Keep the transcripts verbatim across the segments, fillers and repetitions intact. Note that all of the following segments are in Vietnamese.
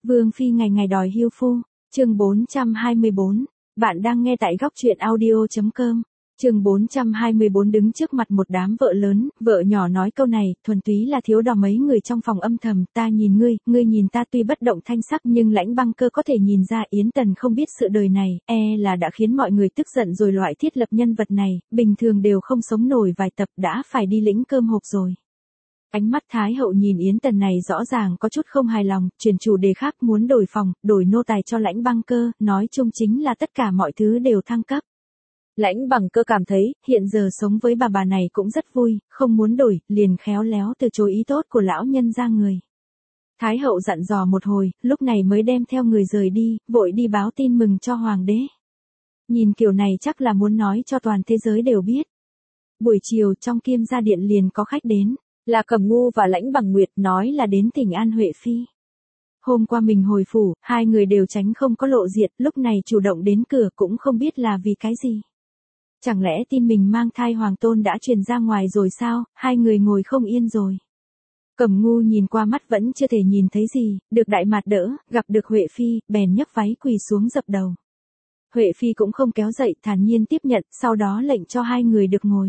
Vương phi ngày ngày đòi hưu phu, chương bốn trăm hai mươi bốn. Bạn đang nghe tại góc truyện audio chấm com. Chương bốn trăm hai mươi bốn đứng trước mặt một đám vợ lớn, vợ nhỏ nói câu này, thuần túy là thiếu đỏ mấy người trong phòng âm thầm, ta nhìn ngươi, ngươi nhìn ta tuy bất động thanh sắc nhưng Lãnh Băng Cơ có thể nhìn ra Yến Tần không biết sự đời này, e là đã khiến mọi người tức giận rồi loại thiết lập nhân vật này, bình thường đều không sống nổi vài tập đã phải đi lĩnh cơm hộp rồi. Ánh mắt Thái hậu nhìn Yến Tần này rõ ràng có chút không hài lòng, chuyển chủ đề khác muốn đổi phòng, đổi nô tài cho Lãnh Băng Cơ, nói chung chính là tất cả mọi thứ đều thăng cấp. Lãnh Bằng Cơ cảm thấy, hiện giờ sống với bà bà này cũng rất vui, không muốn đổi, liền khéo léo từ chối ý tốt của lão nhân ra người. Thái hậu dặn dò một hồi, lúc này mới đem theo người rời đi, vội đi báo tin mừng cho hoàng đế. Nhìn kiểu này chắc là muốn nói cho toàn thế giới đều biết. Buổi chiều trong Kiêm Gia Điện liền có khách đến, là Cẩm Ngu và Lãnh Bằng Nguyệt, nói là đến thỉnh an Huệ Phi. Hôm qua mình hồi phủ, hai người đều tránh không có lộ diện, lúc này chủ động đến cửa cũng không biết là vì cái gì. Chẳng lẽ tin mình mang thai hoàng tôn đã truyền ra ngoài rồi sao, hai người ngồi không yên rồi. Cẩm Ngu nhìn qua mắt vẫn chưa thể nhìn thấy gì, được Đại Mạt đỡ, gặp được Huệ Phi, bèn nhấc váy quỳ xuống dập đầu. Huệ Phi cũng không kéo dậy, thản nhiên tiếp nhận, sau đó lệnh cho hai người được ngồi.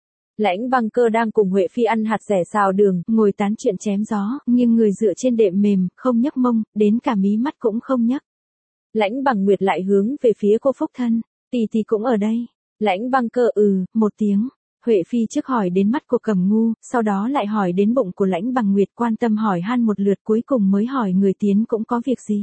Lãnh Băng Cơ đang cùng Huệ Phi ăn hạt rẻ xào đường, ngồi tán chuyện chém gió, nhưng người dựa trên đệm mềm, không nhấc mông, đến cả mí mắt cũng không nhấc. Lãnh Bằng Nguyệt lại hướng về phía cô Phúc Thân, tỷ tỷ cũng ở đây. Lãnh Băng Cơ ừ, một tiếng. Huệ Phi trước hỏi đến mắt của Cẩm Ngu, sau đó lại hỏi đến bụng của Lãnh Bằng Nguyệt, quan tâm hỏi han một lượt, cuối cùng mới hỏi người tiến cũng có việc gì.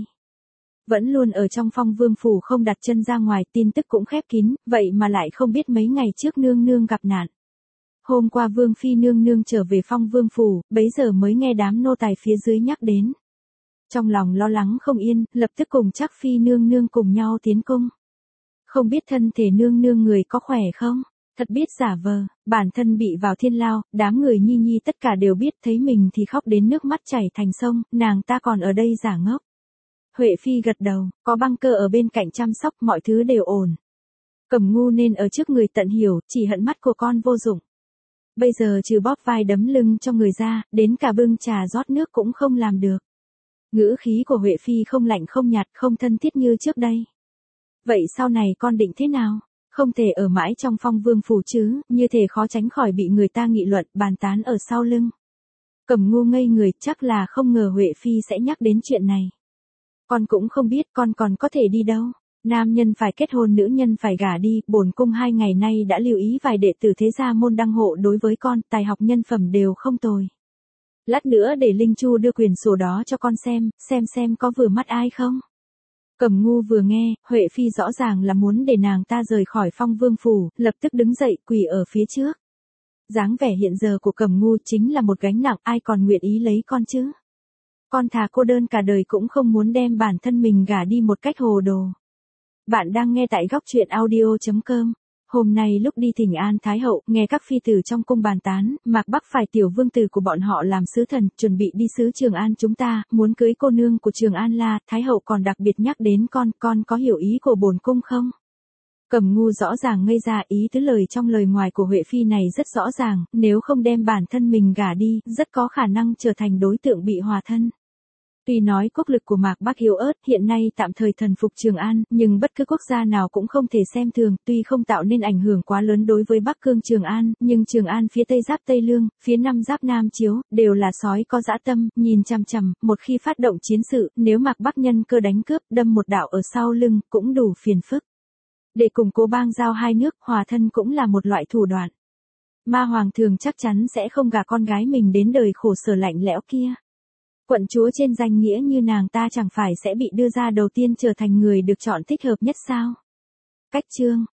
Vẫn luôn ở trong Phong Vương phủ không đặt chân ra ngoài, tin tức cũng khép kín, vậy mà lại không biết mấy ngày trước nương nương gặp nạn. Hôm qua Vương Phi nương nương trở về Phong Vương phủ, bấy giờ mới nghe đám nô tài phía dưới nhắc đến. Trong lòng lo lắng không yên, lập tức cùng Trác Phi nương nương cùng nhau tiến cung. Không biết thân thể nương nương người có khỏe không? Thật biết giả vờ, bản thân bị vào thiên lao, đám người nhi nhi tất cả đều biết, thấy mình thì khóc đến nước mắt chảy thành sông, nàng ta còn ở đây giả ngốc. Huệ Phi gật đầu, có Băng Cơ ở bên cạnh chăm sóc, mọi thứ đều ổn. Cẩm Ngu nên ở trước người tận hiểu, chỉ hận mắt của con vô dụng. Bây giờ trừ bóp vai đấm lưng cho người ra, đến cả bưng trà rót nước cũng không làm được. Ngữ khí của Huệ Phi không lạnh không nhạt, không thân thiết như trước đây. Vậy sau này con định thế nào? Không thể ở mãi trong Phong Vương phủ chứ, như thể khó tránh khỏi bị người ta nghị luận, bàn tán ở sau lưng. Cẩm Ngu ngây người, chắc là không ngờ Huệ Phi sẽ nhắc đến chuyện này. Con cũng không biết con còn có thể đi đâu. Nam nhân phải kết hôn, nữ nhân phải gả đi, bổn cung hai ngày nay đã lưu ý vài đệ tử thế gia môn đăng hộ đối với con, tài học nhân phẩm đều không tồi. Lát nữa để Linh Chu đưa quyền sổ đó cho con xem, xem xem có vừa mắt ai không. Cẩm Ngu vừa nghe, Huệ Phi rõ ràng là muốn để nàng ta rời khỏi Phong Vương phủ, lập tức đứng dậy quỳ ở phía trước. Dáng vẻ hiện giờ của Cẩm Ngu chính là một gánh nặng, ai còn nguyện ý lấy con chứ. Con thà cô đơn cả đời cũng không muốn đem bản thân mình gả đi một cách hồ đồ. Bạn đang nghe tại góc truyện audio chấm com. Hôm nay lúc đi thỉnh an Thái hậu, nghe các phi tử trong cung bàn tán, Mạc Bắc phải tiểu vương tử của bọn họ làm sứ thần, chuẩn bị đi sứ Trường An chúng ta, muốn cưới cô nương của Trường An La, Thái hậu còn đặc biệt nhắc đến con, con có hiểu ý của bổn cung không? Cẩm Ngu rõ ràng ngây ra, ý tứ lời trong lời ngoài của Huệ Phi này rất rõ ràng, nếu không đem bản thân mình gả đi, rất có khả năng trở thành đối tượng bị hòa thân. Tuy nói quốc lực của Mạc Bắc yếu ớt, hiện nay tạm thời thần phục Trường An, nhưng bất cứ quốc gia nào cũng không thể xem thường, tuy không tạo nên ảnh hưởng quá lớn đối với Bắc Cương Trường An, nhưng Trường An phía Tây giáp Tây Lương, phía Nam giáp Nam Chiếu, đều là sói có dã tâm, nhìn chằm chằm, một khi phát động chiến sự, nếu Mạc Bắc nhân cơ đánh cướp, đâm một đạo ở sau lưng, cũng đủ phiền phức. Để củng cố bang giao hai nước, hòa thân cũng là một loại thủ đoạn. Ma Hoàng thường chắc chắn sẽ không gả con gái mình đến đời khổ sở lạnh lẽo kia. Quận chúa trên danh nghĩa như nàng ta chẳng phải sẽ bị đưa ra đầu tiên trở thành người được chọn thích hợp nhất sao? Cách chương,